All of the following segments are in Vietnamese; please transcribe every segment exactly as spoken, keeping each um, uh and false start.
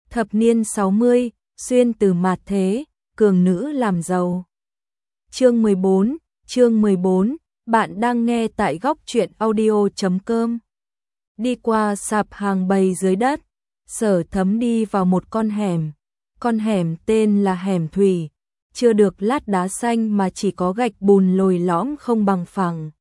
Thập niên sáu mươi, xuyên từ mạt thế, cường nữ làm giàu. Chương mười bốn, chương mười bốn, bạn đang nghe tại góc truyện audio chấm com. Đi qua sạp hàng bày dưới đất, Sở Thấm đi vào một con hẻm. Con hẻm tên là hẻm Thủy, chưa được lát đá xanh mà chỉ có gạch bùn lồi lõm không bằng phẳng.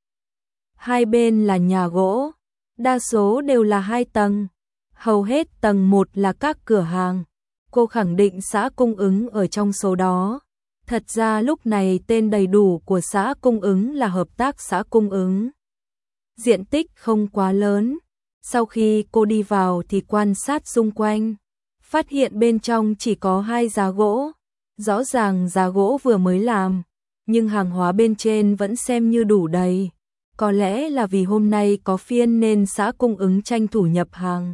Hai bên là nhà gỗ, đa số đều là hai tầng. Hầu hết tầng một là các cửa hàng. Cô khẳng định xã Cung Ứng ở trong số đó. Thật ra lúc này tên đầy đủ của xã Cung Ứng là Hợp tác xã Cung Ứng. Diện tích không quá lớn. Sau khi cô đi vào thì quan sát xung quanh, phát hiện bên trong chỉ có hai giá gỗ. Rõ ràng giá gỗ vừa mới làm, nhưng hàng hóa bên trên vẫn xem như đủ đầy. Có lẽ là vì hôm nay có phiên nên xã Cung Ứng tranh thủ nhập hàng.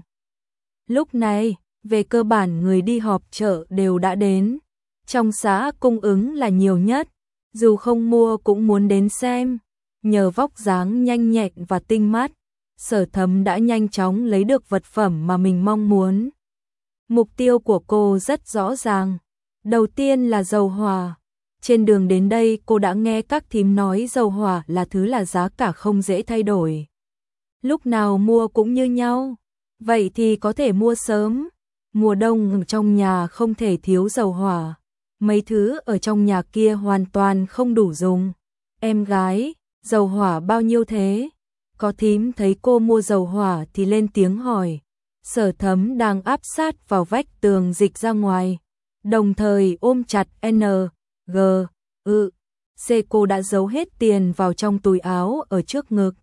Lúc này, về cơ bản người đi họp chợ đều đã đến. Trong xã Cung Ứng là nhiều nhất, dù không mua cũng muốn đến xem. Nhờ vóc dáng nhanh nhẹn và tinh mắt, Sở Thấm đã nhanh chóng lấy được vật phẩm mà mình mong muốn. Mục tiêu của cô rất rõ ràng. Đầu tiên là dầu hỏa. Trên đường đến đây cô đã nghe các thím nói dầu hỏa là thứ là giá cả không dễ thay đổi. Lúc nào mua cũng như nhau. Vậy thì có thể mua sớm. Mùa đông trong nhà không thể thiếu dầu hỏa. Mấy thứ ở trong nhà kia hoàn toàn không đủ dùng. Em gái, dầu hỏa bao nhiêu thế? Có thím thấy cô mua dầu hỏa thì lên tiếng hỏi. Sở Thấm đang áp sát vào vách tường dịch ra ngoài, đồng thời ôm chặt N, G, ư, C. Cô đã giấu hết tiền vào trong túi áo ở trước ngực.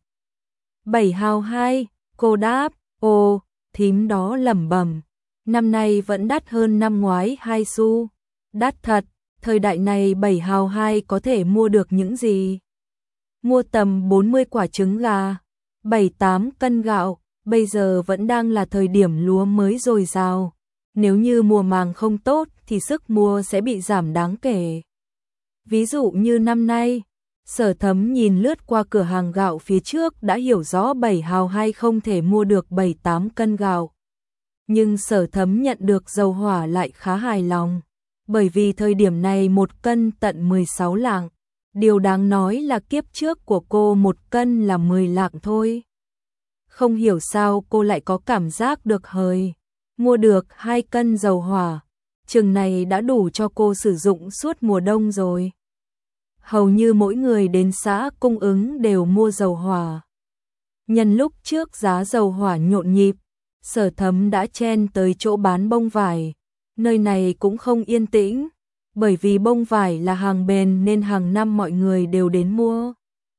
Bảy hào hai, cô đáp. Ồ, thím đó lẩm bẩm. Năm nay vẫn đắt hơn năm ngoái hai xu. Đắt thật, thời đại này bảy hào hai có thể mua được những gì? Mua tầm bốn mươi quả trứng gà, bảy tám cân gạo, bây giờ vẫn đang là thời điểm lúa mới dồi dào. Nếu như mùa màng không tốt thì sức mua sẽ bị giảm đáng kể. Ví dụ như năm nay, Sở Thấm nhìn lướt qua cửa hàng gạo phía trước đã hiểu rõ bảy hào hai không thể mua được bảy tám cân gạo. Nhưng Sở Thấm nhận được dầu hỏa lại khá hài lòng, bởi vì thời điểm này một cân tận mười sáu lạng. Điều đáng nói là kiếp trước của cô một cân là mười lạng thôi. Không hiểu sao cô lại có cảm giác được hời. Mua được hai cân dầu hỏa, chừng này đã đủ cho cô sử dụng suốt mùa đông rồi. Hầu như mỗi người đến xã Cung Ứng đều mua dầu hỏa. Nhân lúc trước giá dầu hỏa nhộn nhịp, Sở Thấm đã chen tới chỗ bán bông vải. Nơi này cũng không yên tĩnh, bởi vì bông vải là hàng bền nên hàng năm mọi người đều đến mua.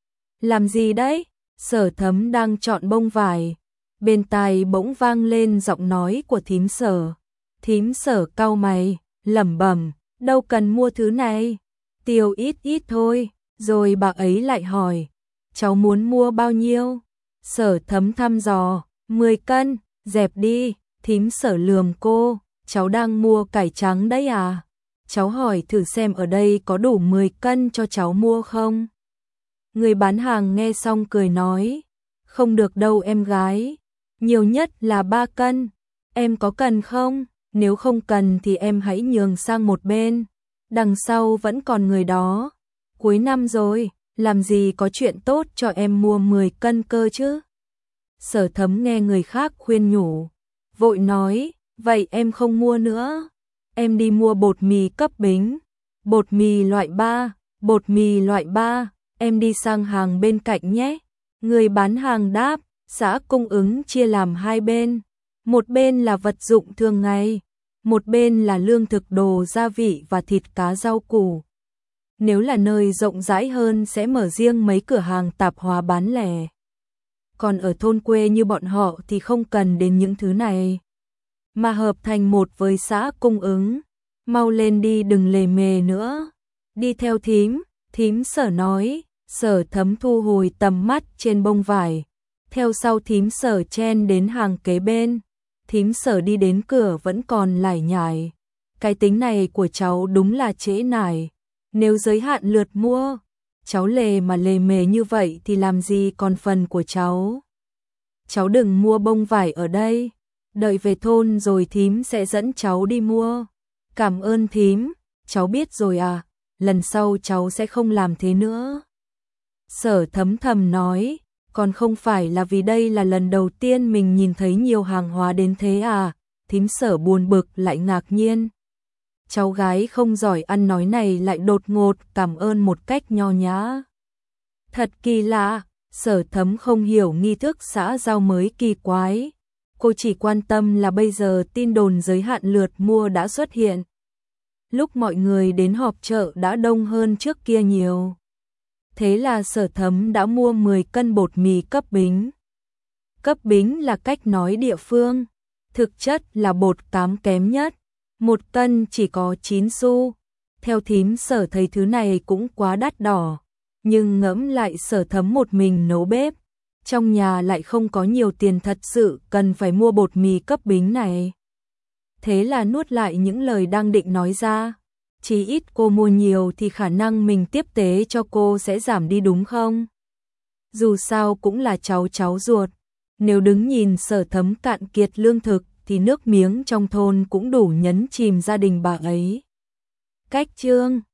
Làm gì đấy? Sở Thấm đang chọn bông vải. Bên tai bỗng vang lên giọng nói của thím Sở. Thím Sở cau mày, lẩm bẩm, đâu cần mua thứ này, tiêu ít ít thôi. Rồi bà ấy lại hỏi, cháu muốn mua bao nhiêu? Sở Thấm thăm dò, mười cân, dẹp đi. Thím Sở lườm cô, cháu đang mua cải trắng đấy à? Cháu hỏi thử xem ở đây có đủ mười cân cho cháu mua không? Người bán hàng nghe xong cười nói, không được đâu em gái, nhiều nhất là ba cân. Em có cần không? Nếu không cần thì em hãy nhường sang một bên, đằng sau vẫn còn người đó. Cuối năm rồi, làm gì có chuyện tốt cho em mua mười cân cơ chứ? Sở Thấm nghe người khác khuyên nhủ, vội nói, vậy em không mua nữa. Em đi mua bột mì cấp bính, bột mì loại ba, bột mì loại ba, em đi sang hàng bên cạnh nhé. Người bán hàng đáp, xã Cung Ứng chia làm hai bên. Một bên là vật dụng thường ngày, một bên là lương thực đồ gia vị và thịt cá rau củ. Nếu là nơi rộng rãi hơn sẽ mở riêng mấy cửa hàng tạp hóa bán lẻ. Còn ở thôn quê như bọn họ thì không cần đến những thứ này, mà hợp thành một với xã Cung Ứng. Mau lên đi, đừng lề mề nữa. Đi theo thím, thím Sở nói. Sở Thấm thu hồi tầm mắt trên bông vải, theo sau thím Sở chen đến hàng kế bên. Thím Sở đi đến cửa vẫn còn lải nhải, cái tính này của cháu đúng là trễ nải. Nếu giới hạn lượt mua, cháu lề mà lề mề như vậy thì làm gì còn phần của cháu. Cháu đừng mua bông vải ở đây, Đợi về thôn rồi thím sẽ dẫn cháu đi mua. Cảm ơn thím, cháu biết rồi à, lần sau cháu sẽ không làm thế nữa. Sở Thấm thầm nói, còn không phải là vì đây là lần đầu tiên mình nhìn thấy nhiều hàng hóa đến thế à, thím Sở buồn bực lại ngạc nhiên. Cháu gái không giỏi ăn nói này lại đột ngột cảm ơn một cách nho nhã. Thật kỳ lạ, Sở Thấm không hiểu nghi thức xã giao mới kỳ quái. Cô chỉ quan tâm là bây giờ tin đồn giới hạn lượt mua đã xuất hiện. Lúc mọi người đến họp chợ đã đông hơn trước kia nhiều. Thế là Sở Thấm đã mua mười cân bột mì cấp bính. Cấp bính là cách nói địa phương, thực chất là bột cám kém nhất. Một cân chỉ có chín xu. Theo thím Sở thấy thứ này cũng quá đắt đỏ. Nhưng ngẫm lại Sở Thấm một mình nấu bếp. Trong nhà lại không có nhiều tiền thật sự cần phải mua bột mì cấp bính này. Thế là nuốt lại những lời đang định nói ra. Chỉ ít cô mua nhiều thì khả năng mình tiếp tế cho cô sẽ giảm đi đúng không? Dù sao cũng là cháu cháu ruột. Nếu đứng nhìn Sở Thấm cạn kiệt lương thực thì nước miếng trong thôn cũng đủ nhấn chìm gia đình bà ấy. Cách chương